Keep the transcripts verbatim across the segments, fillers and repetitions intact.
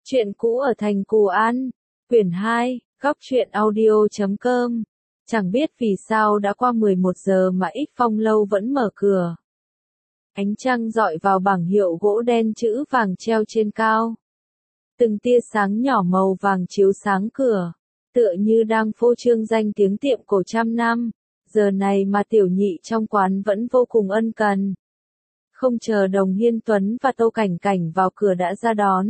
Chuyện cũ ở thành Cù An, quyển hai, góc truyện audio chấm com. Chẳng biết vì sao đã qua mười một giờ mà Ích Phong lâu vẫn mở cửa. Ánh trăng rọi vào bảng hiệu gỗ đen chữ vàng treo trên cao. Từng tia sáng nhỏ màu vàng chiếu sáng cửa, tựa như đang phô trương danh tiếng tiệm cổ trăm năm. Giờ này mà tiểu nhị trong quán vẫn vô cùng ân cần. Không chờ Đồng Hiên Tuấn và Tô Cảnh Cảnh vào cửa đã ra đón.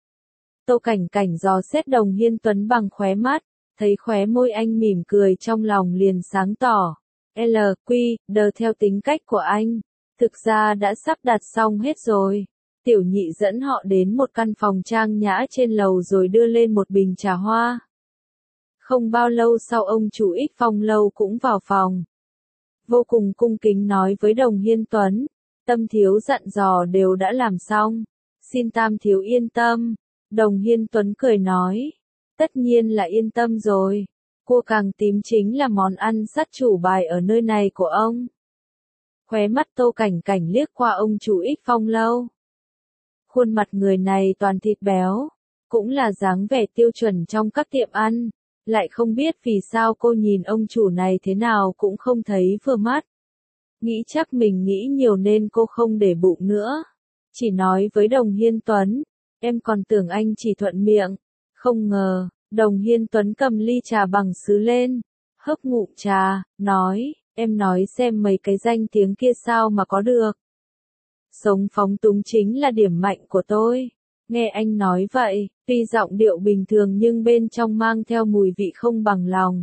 Tô Cảnh Cảnh dò xét Đồng Hiên Tuấn bằng khóe mắt, thấy khóe môi anh mỉm cười trong lòng liền sáng tỏ. L, Q, D theo tính cách của anh, thực ra đã sắp đặt xong hết rồi. Tiểu nhị dẫn họ đến một căn phòng trang nhã trên lầu rồi đưa lên một bình trà hoa. Không bao lâu sau ông chủ Ích Phong lâu cũng vào phòng. Vô cùng cung kính nói với Đồng Hiên Tuấn, Tâm thiếu dặn dò đều đã làm xong, xin Tam thiếu yên tâm. Đồng Hiên Tuấn cười nói, tất nhiên là yên tâm rồi, cua càng tím chính là món ăn sát chủ bài ở nơi này của ông. Khóe mắt Tô Cảnh Cảnh liếc qua ông chủ Ích Phong lâu. Khuôn mặt người này toàn thịt béo, cũng là dáng vẻ tiêu chuẩn trong các tiệm ăn, lại không biết vì sao cô nhìn ông chủ này thế nào cũng không thấy vừa mắt. Nghĩ chắc mình nghĩ nhiều nên cô không để bụng nữa, chỉ nói với Đồng Hiên Tuấn, em còn tưởng anh chỉ thuận miệng. Không ngờ, Đồng Hiên Tuấn cầm ly trà bằng sứ lên, hớp ngụm trà, nói, em nói xem mấy cái danh tiếng kia sao mà có được. Sống phóng túng chính là điểm mạnh của tôi. Nghe anh nói vậy, tuy giọng điệu bình thường nhưng bên trong mang theo mùi vị không bằng lòng.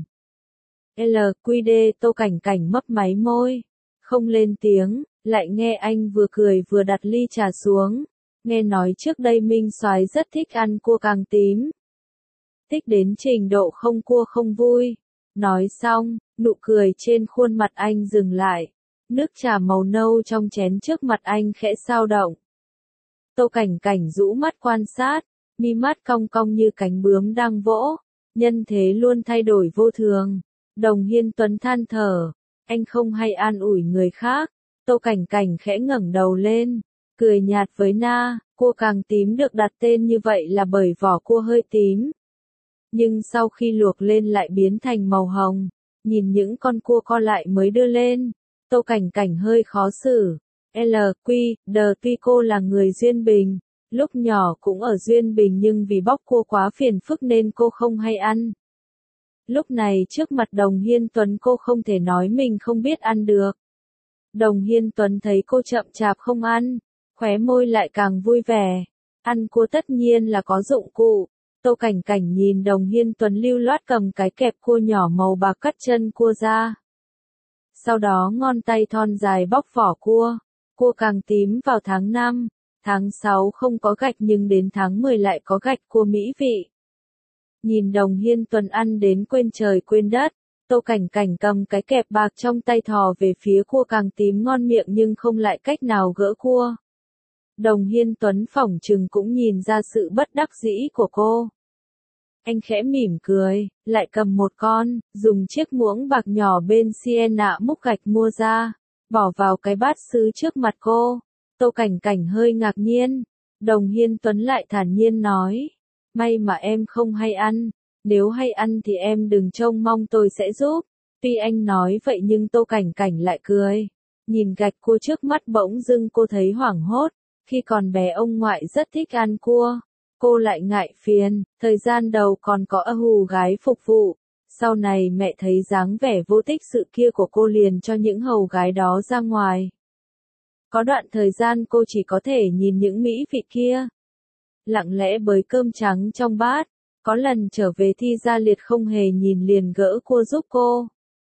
L, Q, D, Tô Cảnh Cảnh mấp máy môi, không lên tiếng, lại nghe anh vừa cười vừa đặt ly trà xuống. Nghe nói trước đây Minh Soái rất thích ăn cua càng tím. Thích đến trình độ không cua không vui. Nói xong, nụ cười trên khuôn mặt anh dừng lại. Nước trà màu nâu trong chén trước mặt anh khẽ xao động. Tô Cảnh Cảnh rũ mắt quan sát, mi mắt cong cong như cánh bướm đang vỗ. Nhân thế luôn thay đổi vô thường. Đồng Hiên Tuấn than thở, anh không hay an ủi người khác. Tô Cảnh Cảnh khẽ ngẩng đầu lên, cười nhạt với Na, cua càng tím được đặt tên như vậy là bởi vỏ cua hơi tím. Nhưng sau khi luộc lên lại biến thành màu hồng, nhìn những con cua co lại mới đưa lên. Tô Cảnh Cảnh hơi khó xử. L, Q, D tuy cô là người Duyên Bình, lúc nhỏ cũng ở Duyên Bình nhưng vì bóc cua quá phiền phức nên cô không hay ăn. Lúc này trước mặt Đồng Hiên Tuấn cô không thể nói mình không biết ăn được. Đồng Hiên Tuấn thấy cô chậm chạp không ăn, khóe môi lại càng vui vẻ. Ăn cua tất nhiên là có dụng cụ. Tô Cảnh Cảnh nhìn Đồng Hiên Tuấn lưu loát cầm cái kẹp cua nhỏ màu bạc cắt chân cua ra. Sau đó ngón tay thon dài bóc vỏ cua. Cua càng tím vào tháng năm, tháng sáu không có gạch nhưng đến tháng mười lại có gạch cua mỹ vị. Nhìn Đồng Hiên Tuấn ăn đến quên trời quên đất, Tô Cảnh Cảnh cầm cái kẹp bạc trong tay thò về phía cua càng tím ngon miệng nhưng không lại cách nào gỡ cua. Đồng Hiên Tuấn phỏng chừng cũng nhìn ra sự bất đắc dĩ của cô. Anh khẽ mỉm cười, lại cầm một con, dùng chiếc muỗng bạc nhỏ bên Sienna múc gạch mua ra, bỏ vào cái bát sứ trước mặt cô. Tô Cảnh Cảnh hơi ngạc nhiên. Đồng Hiên Tuấn lại thản nhiên nói, may mà em không hay ăn, nếu hay ăn thì em đừng trông mong tôi sẽ giúp. Tuy anh nói vậy nhưng Tô Cảnh Cảnh lại cười. Nhìn gạch cua trước mắt bỗng dưng cô thấy hoảng hốt. Khi còn bé ông ngoại rất thích ăn cua. Cô lại ngại phiền, thời gian đầu còn có hù gái phục vụ. Sau này mẹ thấy dáng vẻ vô tích sự kia của cô liền cho những hầu gái đó ra ngoài. Có đoạn thời gian cô chỉ có thể nhìn những mỹ vị kia. Lặng lẽ bới cơm trắng trong bát. Có lần trở về thi gia liệt không hề nhìn liền gỡ cua giúp cô.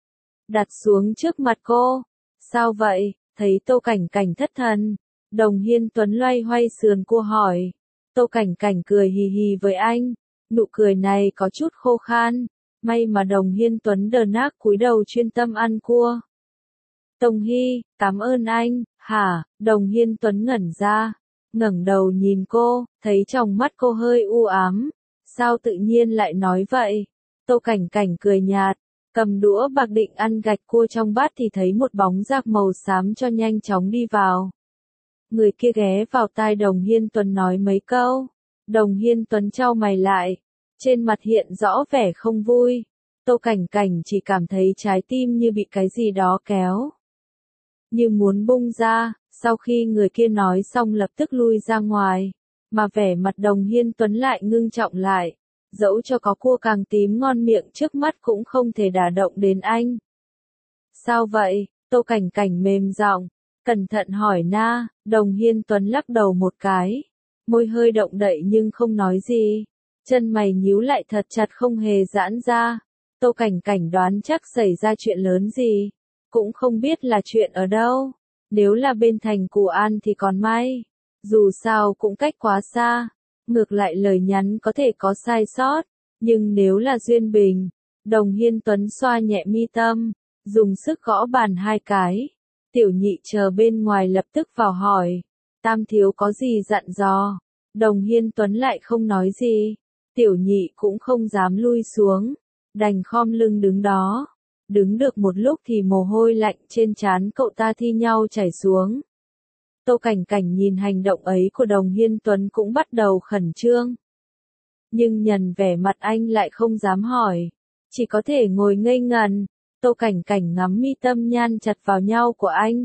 Đặt xuống trước mặt cô. Sao vậy? Thấy Tô Cảnh Cảnh thất thần. Đồng Hiên Tuấn loay hoay sườn cua hỏi. Tô Cảnh Cảnh cười hì hì với anh. Nụ cười này có chút khô khan. May mà Đồng Hiên Tuấn đờ nác cúi đầu chuyên tâm ăn cua. Tông Hy, cảm ơn anh. Hả? Đồng Hiên Tuấn ngẩn ra. Ngẩng đầu nhìn cô, thấy trong mắt cô hơi u ám. Sao tự nhiên lại nói vậy? Tô Cảnh Cảnh cười nhạt, cầm đũa bạc định ăn gạch cua trong bát thì thấy một bóng rác màu xám cho nhanh chóng đi vào. Người kia ghé vào tai Đồng Hiên Tuấn nói mấy câu. Đồng Hiên Tuấn chau mày lại, trên mặt hiện rõ vẻ không vui. Tô Cảnh Cảnh chỉ cảm thấy trái tim như bị cái gì đó kéo, như muốn bung ra, sau khi người kia nói xong lập tức lui ra ngoài, mà vẻ mặt Đồng Hiên Tuấn lại ngưng trọng lại, dẫu cho có cua càng tím ngon miệng trước mắt cũng không thể đả động đến anh. Sao vậy? Tô Cảnh Cảnh mềm giọng, cẩn thận hỏi na. Đồng Hiên Tuấn lắc đầu một cái, môi hơi động đậy nhưng không nói gì, chân mày nhíu lại thật chặt không hề giãn ra. Tô Cảnh Cảnh đoán chắc xảy ra chuyện lớn gì, cũng không biết là chuyện ở đâu. Nếu là bên thành Cù An thì còn may, dù sao cũng cách quá xa, ngược lại lời nhắn có thể có sai sót, nhưng nếu là Duyên Bình. Đồng Hiên Tuấn xoa nhẹ mi tâm, dùng sức gõ bàn hai cái. Tiểu Nhị chờ bên ngoài lập tức vào hỏi, Tam thiếu có gì dặn dò? Đồng Hiên Tuấn lại không nói gì, Tiểu Nhị cũng không dám lui xuống, đành khom lưng đứng đó. Đứng được một lúc thì mồ hôi lạnh trên trán cậu ta thi nhau chảy xuống. Tô Cảnh Cảnh nhìn hành động ấy của Đồng Hiên Tuấn cũng bắt đầu khẩn trương. Nhưng nhìn vẻ mặt anh lại không dám hỏi, chỉ có thể ngồi ngây ngần. Tô Cảnh Cảnh ngắm mi tâm nhăn chặt vào nhau của anh,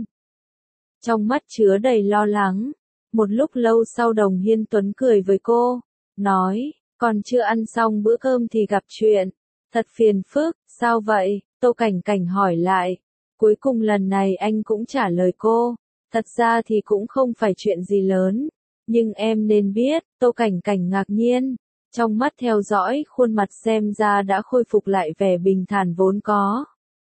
trong mắt chứa đầy lo lắng. Một lúc lâu sau Đồng Hiên Tuấn cười với cô, nói, còn chưa ăn xong bữa cơm thì gặp chuyện, thật phiền phức. Sao vậy? Tô Cảnh Cảnh hỏi lại. Cuối cùng lần này anh cũng trả lời cô, thật ra thì cũng không phải chuyện gì lớn, nhưng em nên biết. Tô Cảnh Cảnh ngạc nhiên, trong mắt theo dõi khuôn mặt xem ra đã khôi phục lại vẻ bình thản vốn có.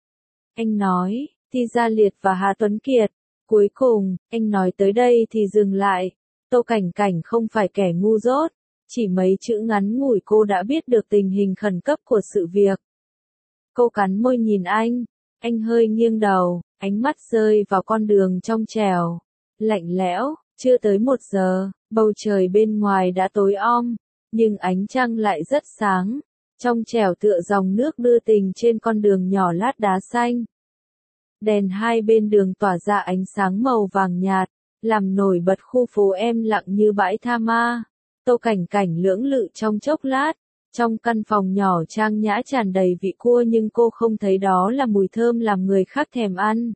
Anh nói, Thi Gia Liệt và Hà Tuấn Kiệt. Cuối cùng, anh nói tới đây thì dừng lại. Tô Cảnh Cảnh không phải kẻ ngu dốt, chỉ mấy chữ ngắn ngủi cô đã biết được tình hình khẩn cấp của sự việc. Cô cắn môi nhìn anh, anh hơi nghiêng đầu, ánh mắt rơi vào con đường trong trẻo, lạnh lẽo. Chưa tới một giờ, bầu trời bên ngoài đã tối om, nhưng ánh trăng lại rất sáng, trong trẻo tựa dòng nước đưa tình trên con đường nhỏ lát đá xanh. Đèn hai bên đường tỏa ra ánh sáng màu vàng nhạt, làm nổi bật khu phố em lặng như bãi tha ma. Tô Cảnh Cảnh lưỡng lự trong chốc lát, trong căn phòng nhỏ trang nhã tràn đầy vị cua nhưng cô không thấy đó là mùi thơm làm người khác thèm ăn,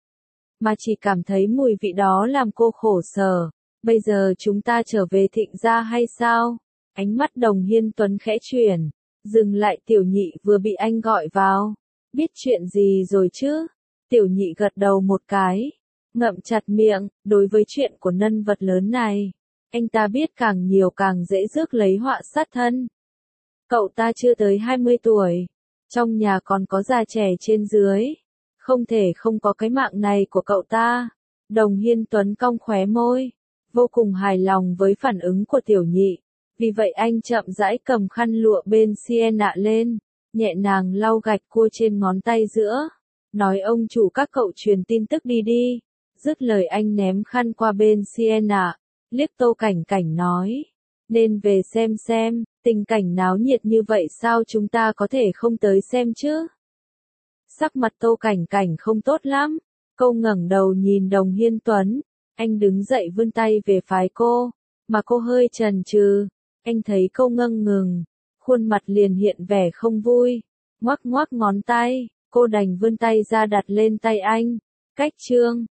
mà chỉ cảm thấy mùi vị đó làm cô khổ sở. Bây giờ chúng ta trở về Thịnh gia hay sao? Ánh mắt Đồng Hiên Tuấn khẽ chuyển, dừng lại. Tiểu Nhị vừa bị anh gọi vào. Biết chuyện gì rồi chứ? Tiểu Nhị gật đầu một cái, ngậm chặt miệng. Đối với chuyện của nhân vật lớn này, anh ta biết càng nhiều càng dễ rước lấy họa sát thân. Cậu ta chưa tới hai mươi tuổi, trong nhà còn có già trẻ trên dưới, không thể không có cái mạng này của cậu ta. Đồng Hiên Tuấn cong khóe môi, vô cùng hài lòng với phản ứng của Tiểu Nhị. Vì vậy anh chậm rãi cầm khăn lụa bên Sienna lên, nhẹ nhàng lau gạch cua trên ngón tay giữa, nói ông chủ các cậu truyền tin tức đi đi. Dứt lời anh ném khăn qua bên Sienna, liếc Tô Cảnh Cảnh nói, nên về xem xem, tình cảnh náo nhiệt như vậy sao chúng ta có thể không tới xem chứ? Sắc mặt Tô Cảnh Cảnh không tốt lắm, cô ngẩng đầu nhìn Đồng Hiên Tuấn, anh đứng dậy vươn tay về phái cô, mà cô hơi chần chừ. Anh thấy cô ngâng ngừng, khuôn mặt liền hiện vẻ không vui, ngoắc ngoắc ngón tay, cô đành vươn tay ra đặt lên tay anh. Cách chương